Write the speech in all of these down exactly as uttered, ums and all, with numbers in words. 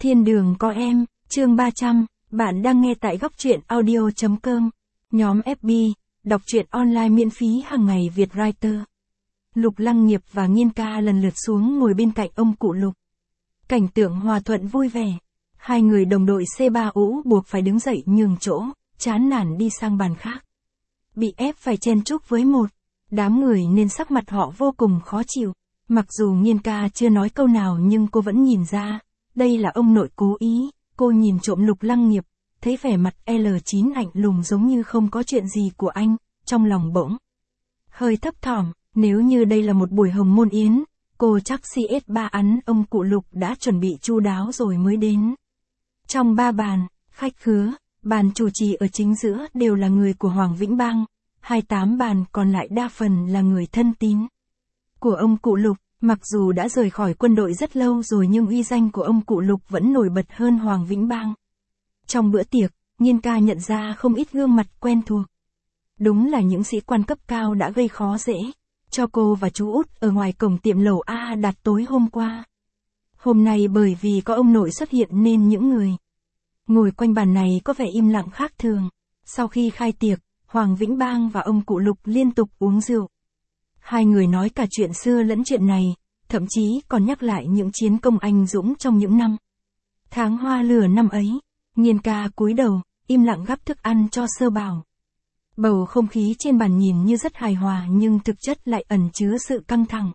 Thiên đường có em, chương ba trăm, bạn đang nghe tại góc truyện audio.com, nhóm ép bê, đọc truyện online miễn phí hàng ngày Việt Writer. Lục Lăng Nghiệp và Nghiên Ca lần lượt xuống ngồi bên cạnh ông cụ Lục. Cảnh tượng hòa thuận vui vẻ. Hai người đồng đội xê ba ũ buộc phải đứng dậy nhường chỗ, chán nản đi sang bàn khác. Bị ép phải chen chúc với một đám người nên sắc mặt họ vô cùng khó chịu. Mặc dù Nghiên Ca chưa nói câu nào nhưng cô vẫn nhìn ra, đây là ông nội cố ý. Cô nhìn trộm Lục Lăng Nghiệp, thấy vẻ mặt lờ chín lạnh lùng giống như không có chuyện gì của anh, trong lòng bỗng hơi thấp thỏm. Nếu như đây là một buổi hồng môn yến, cô chắc xê ét ba ắn ông cụ Lục đã chuẩn bị chu đáo rồi mới đến. Trong ba bàn, khách khứa, bàn chủ trì ở chính giữa đều là người của Hoàng Vĩnh Bang, hai mươi tám bàn còn lại đa phần là người thân tín của ông cụ Lục. Mặc dù đã rời khỏi quân đội rất lâu rồi nhưng uy danh của ông cụ Lục vẫn nổi bật hơn Hoàng Vĩnh Bang. Trong bữa tiệc, Nghiên Ca nhận ra không ít gương mặt quen thuộc. Đúng là những sĩ quan cấp cao đã gây khó dễ cho cô và chú út ở ngoài cổng tiệm lẩu A Đạt tối hôm qua. Hôm nay bởi vì có ông nội xuất hiện nên những người ngồi quanh bàn này có vẻ im lặng khác thường. Sau khi khai tiệc, Hoàng Vĩnh Bang và ông cụ Lục liên tục uống rượu. Hai người nói cả chuyện xưa lẫn chuyện này, thậm chí còn nhắc lại những chiến công anh dũng trong những năm tháng hoa lửa năm ấy. Nghiên Ca cúi đầu, im lặng gắp thức ăn cho Sơ Bảo. Bầu không khí trên bàn nhìn như rất hài hòa nhưng thực chất lại ẩn chứa sự căng thẳng.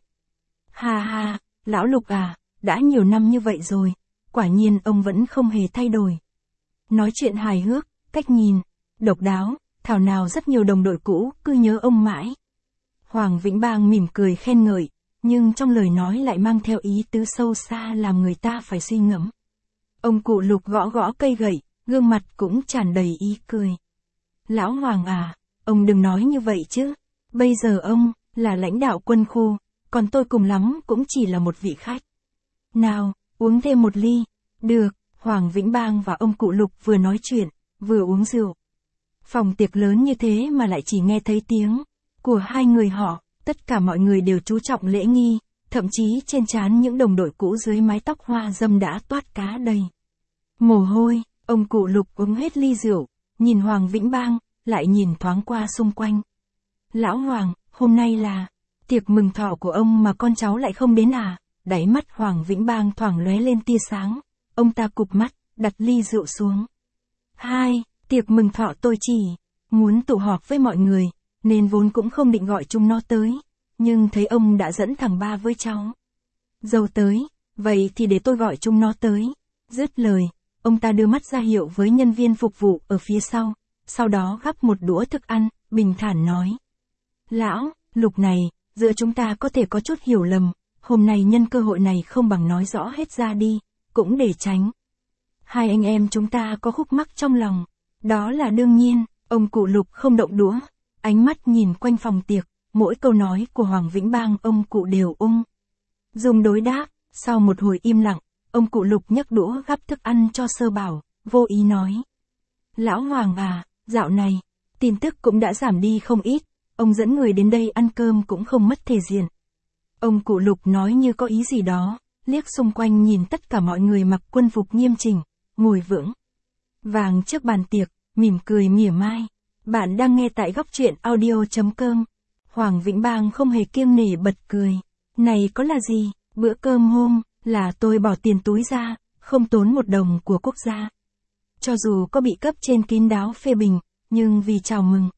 Ha ha, lão Lục à, đã nhiều năm như vậy rồi, quả nhiên ông vẫn không hề thay đổi. Nói chuyện hài hước, cách nhìn độc đáo, thảo nào rất nhiều đồng đội cũ cứ nhớ ông mãi. Hoàng Vĩnh Bang mỉm cười khen ngợi, nhưng trong lời nói lại mang theo ý tứ sâu xa làm người ta phải suy ngẫm. Ông cụ Lục gõ gõ cây gậy, gương mặt cũng tràn đầy ý cười. Lão Hoàng à, ông đừng nói như vậy chứ. Bây giờ ông là lãnh đạo quân khu, còn tôi cùng lắm cũng chỉ là một vị khách. Nào, uống thêm một ly. Được, Hoàng Vĩnh Bang và ông cụ Lục vừa nói chuyện, vừa uống rượu. Phòng tiệc lớn như thế mà lại chỉ nghe thấy tiếng của hai người họ, tất cả mọi người đều chú trọng lễ nghi, thậm chí trên trán những đồng đội cũ dưới mái tóc hoa râm đã toát cá đầy mồ hôi. Ông cụ Lục uống hết ly rượu, nhìn Hoàng Vĩnh Bang, lại nhìn thoáng qua xung quanh. Lão Hoàng, hôm nay là tiệc mừng thọ của ông mà con cháu lại không đến à? Đáy mắt Hoàng Vĩnh Bang thoảng lóe lên tia sáng, ông ta cụp mắt, đặt ly rượu xuống. Hai, tiệc mừng thọ tôi chỉ muốn tụ họp với mọi người, nên vốn cũng không định gọi chúng nó tới, nhưng thấy ông đã dẫn thằng ba với cháu dâu tới, vậy thì để tôi gọi chúng nó tới. Dứt lời, ông ta đưa mắt ra hiệu với nhân viên phục vụ ở phía sau, sau đó gắp một đũa thức ăn, bình thản nói. Lão Lục này, giữa chúng ta có thể có chút hiểu lầm, hôm nay nhân cơ hội này không bằng nói rõ hết ra đi, cũng để tránh hai anh em chúng ta có khúc mắc trong lòng. Đó là đương nhiên. Ông cụ Lục không động đũa, ánh mắt nhìn quanh phòng tiệc, mỗi câu nói của Hoàng Vĩnh Bang ông cụ đều ung dung đối đáp. Sau một hồi im lặng, ông cụ Lục nhấc đũa gắp thức ăn cho Sơ Bảo, vô ý nói. Lão Hoàng à, dạo này, tin tức cũng đã giảm đi không ít, ông dẫn người đến đây ăn cơm cũng không mất thể diện. Ông cụ Lục nói như có ý gì đó, liếc xung quanh nhìn tất cả mọi người mặc quân phục nghiêm chỉnh, ngồi vững vàng trước bàn tiệc, mỉm cười mỉa mai. Bạn đang nghe tại góc truyện audio.com. Hoàng Vĩnh Bang không hề kiêng nể bật cười. Này có là gì, bữa cơm hôm là tôi bỏ tiền túi ra, không tốn một đồng của quốc gia. Cho dù có bị cấp trên kín đáo phê bình, nhưng vì chào mừng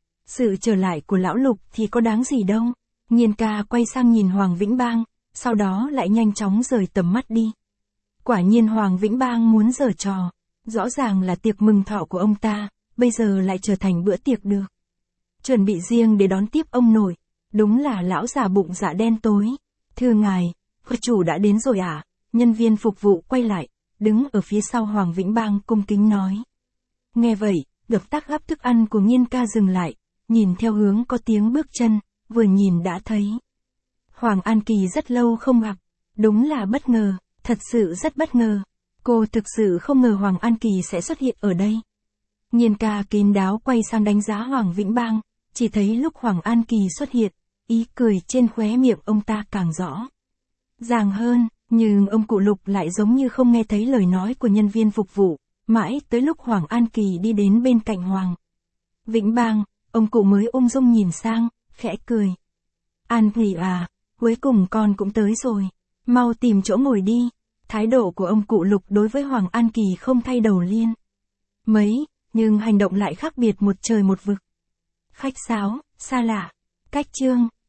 sự trở lại của lão Lục thì có đáng gì đâu. Nghiên Ca quay sang nhìn Hoàng Vĩnh Bang, sau đó lại nhanh chóng rời tầm mắt đi. Quả nhiên Hoàng Vĩnh Bang muốn giở trò, rõ ràng là tiệc mừng thọ của ông ta, bây giờ lại trở thành bữa tiệc được chuẩn bị riêng để đón tiếp ông nội. Đúng là lão già bụng dạ đen tối. Thưa ngài, cô chủ đã đến rồi à? Nhân viên phục vụ quay lại, đứng ở phía sau Hoàng Vĩnh Bang cung kính nói. Nghe vậy, động tác gắp thức ăn của Nghiên Ca dừng lại, nhìn theo hướng có tiếng bước chân, vừa nhìn đã thấy Hoàng An Kỳ rất lâu không gặp. Đúng là bất ngờ, thật sự rất bất ngờ. Cô thực sự không ngờ Hoàng An Kỳ sẽ xuất hiện ở đây. Nghiên Ca kín đáo quay sang đánh giá Hoàng Vĩnh Bang, chỉ thấy lúc Hoàng An Kỳ xuất hiện, ý cười trên khóe miệng ông ta càng rõ ràng hơn. Nhưng ông cụ Lục lại giống như không nghe thấy lời nói của nhân viên phục vụ, mãi tới lúc Hoàng An Kỳ đi đến bên cạnh Hoàng Vĩnh Bang, ông cụ mới ung dung nhìn sang, khẽ cười. An Kỳ à, cuối cùng con cũng tới rồi, mau tìm chỗ ngồi đi. Thái độ của ông cụ Lục đối với Hoàng An Kỳ không thay đầu liên mấy, nhưng hành động lại khác biệt một trời một vực. Khách sáo, xa lạ, cách chương,